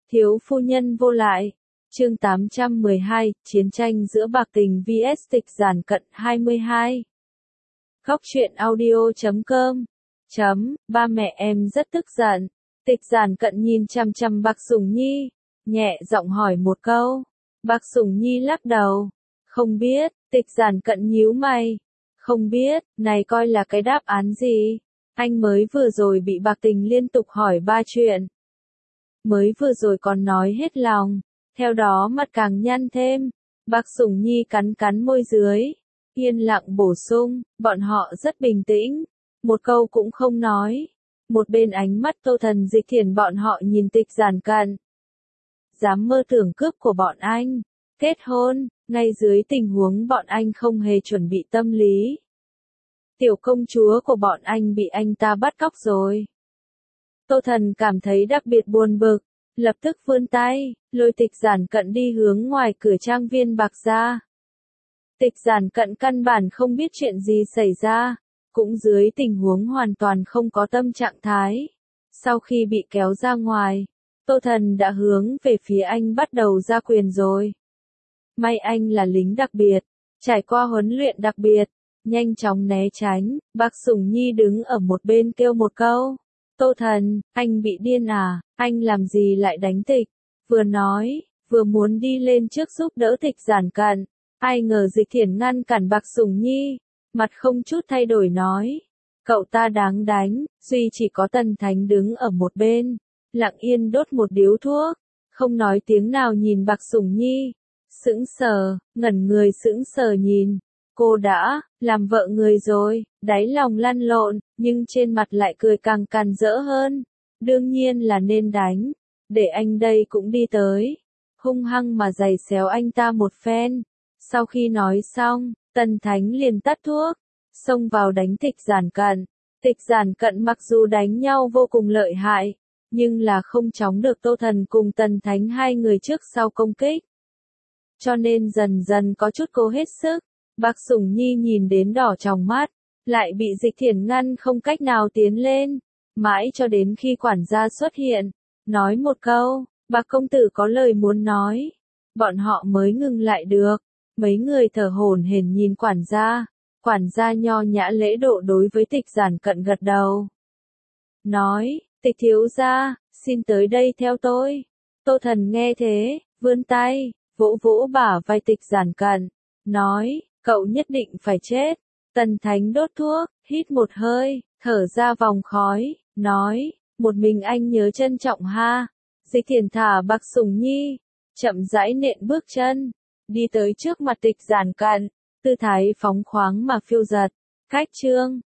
Thiếu phu nhân vô lại. Chương 812, Chiến tranh giữa Bạc Tình vs Tịch Giản Cận 22. Góc truyện audio.com. Ba mẹ em rất tức giận. Tịch Giản Cận nhìn chằm chằm Bạc Sủng Nhi, nhẹ giọng hỏi một câu. Bạc Sủng Nhi lắc đầu. Không biết. Tịch Giản Cận nhíu mày. Không biết, này coi là cái đáp án gì? Anh mới vừa rồi bị Bạc Tình liên tục hỏi 3 chuyện. Mới vừa rồi còn nói hết lòng, theo đó mặt càng nhăn thêm. Bạc Sủng Nhi cắn cắn môi dưới, yên lặng bổ sung, bọn họ rất bình tĩnh, một câu cũng không nói. Một bên ánh mắt Tô Thần Dịch Thiển bọn họ nhìn Tịch Giản Cận. Dám mơ tưởng cướp của bọn anh, kết hôn, ngay dưới tình huống bọn anh không hề chuẩn bị tâm lý. Tiểu công chúa của bọn anh bị anh ta bắt cóc rồi. Tô Thần cảm thấy đặc biệt buồn bực, lập tức vươn tay, lôi Tịch Giản Cận đi hướng ngoài cửa trang viên Bạc gia. Tịch Giản Cận căn bản không biết chuyện gì xảy ra, cũng dưới tình huống hoàn toàn không có tâm trạng thái. Sau khi bị kéo ra ngoài, Tô Thần đã hướng về phía anh bắt đầu ra quyền rồi. May anh là lính đặc biệt, trải qua huấn luyện đặc biệt, nhanh chóng né tránh. Bạc Sủng Nhi đứng ở một bên kêu một câu. Tô Thần, anh bị điên à, anh làm gì lại đánh Tịch? Vừa nói, vừa muốn đi lên trước giúp đỡ Tịch Giản Cận. Ai ngờ Dịch Thiển ngăn cản Bạc Sủng Nhi, mặt không chút thay đổi nói. Cậu ta đáng đánh, duy chỉ có Tần Thánh đứng ở một bên, lặng yên đốt một điếu thuốc, không nói tiếng nào nhìn Bạc Sủng Nhi. Sững sờ, ngẩn người sững sờ nhìn. Cô đã làm vợ người rồi, đáy lòng lăn lộn, nhưng trên mặt lại cười càng càn rỡ hơn. Đương nhiên là nên đánh, để anh đây cũng đi tới. Hung hăng mà giày xéo anh ta một phen. Sau khi nói xong, Tần Thánh liền tắt thuốc, xông vào đánh Tịch Giản Cận. Tịch Giản Cận mặc dù đánh nhau vô cùng lợi hại, nhưng là không chống được Tô Thần cùng Tần Thánh hai người trước sau công kích. Cho nên dần dần có chút cố hết sức. Bạc Sủng Nhi nhìn đến đỏ tròng mắt, lại bị Dịch Thiển ngăn không cách nào tiến lên, mãi cho đến khi quản gia xuất hiện, nói một câu, Bạc công tử có lời muốn nói, bọn họ mới ngừng lại được. Mấy người thở hổn hển nhìn quản gia nho nhã lễ độ đối với Tịch Giản Cận gật đầu. Nói, Tịch thiếu gia, xin tới đây theo tôi. Tô Thần nghe thế, vươn tay, vỗ vỗ bả vai Tịch Giản Cận, nói, cậu nhất định phải chết. Tần Thánh đốt thuốc, hít một hơi, thở ra vòng khói, nói, một mình anh nhớ trân trọng ha. Dịch Thiển thả Bạc Sủng Nhi, chậm rãi nện bước chân, đi tới trước mặt Tịch Giản Cận, tư thái phóng khoáng mà phiêu dật. Khách trương,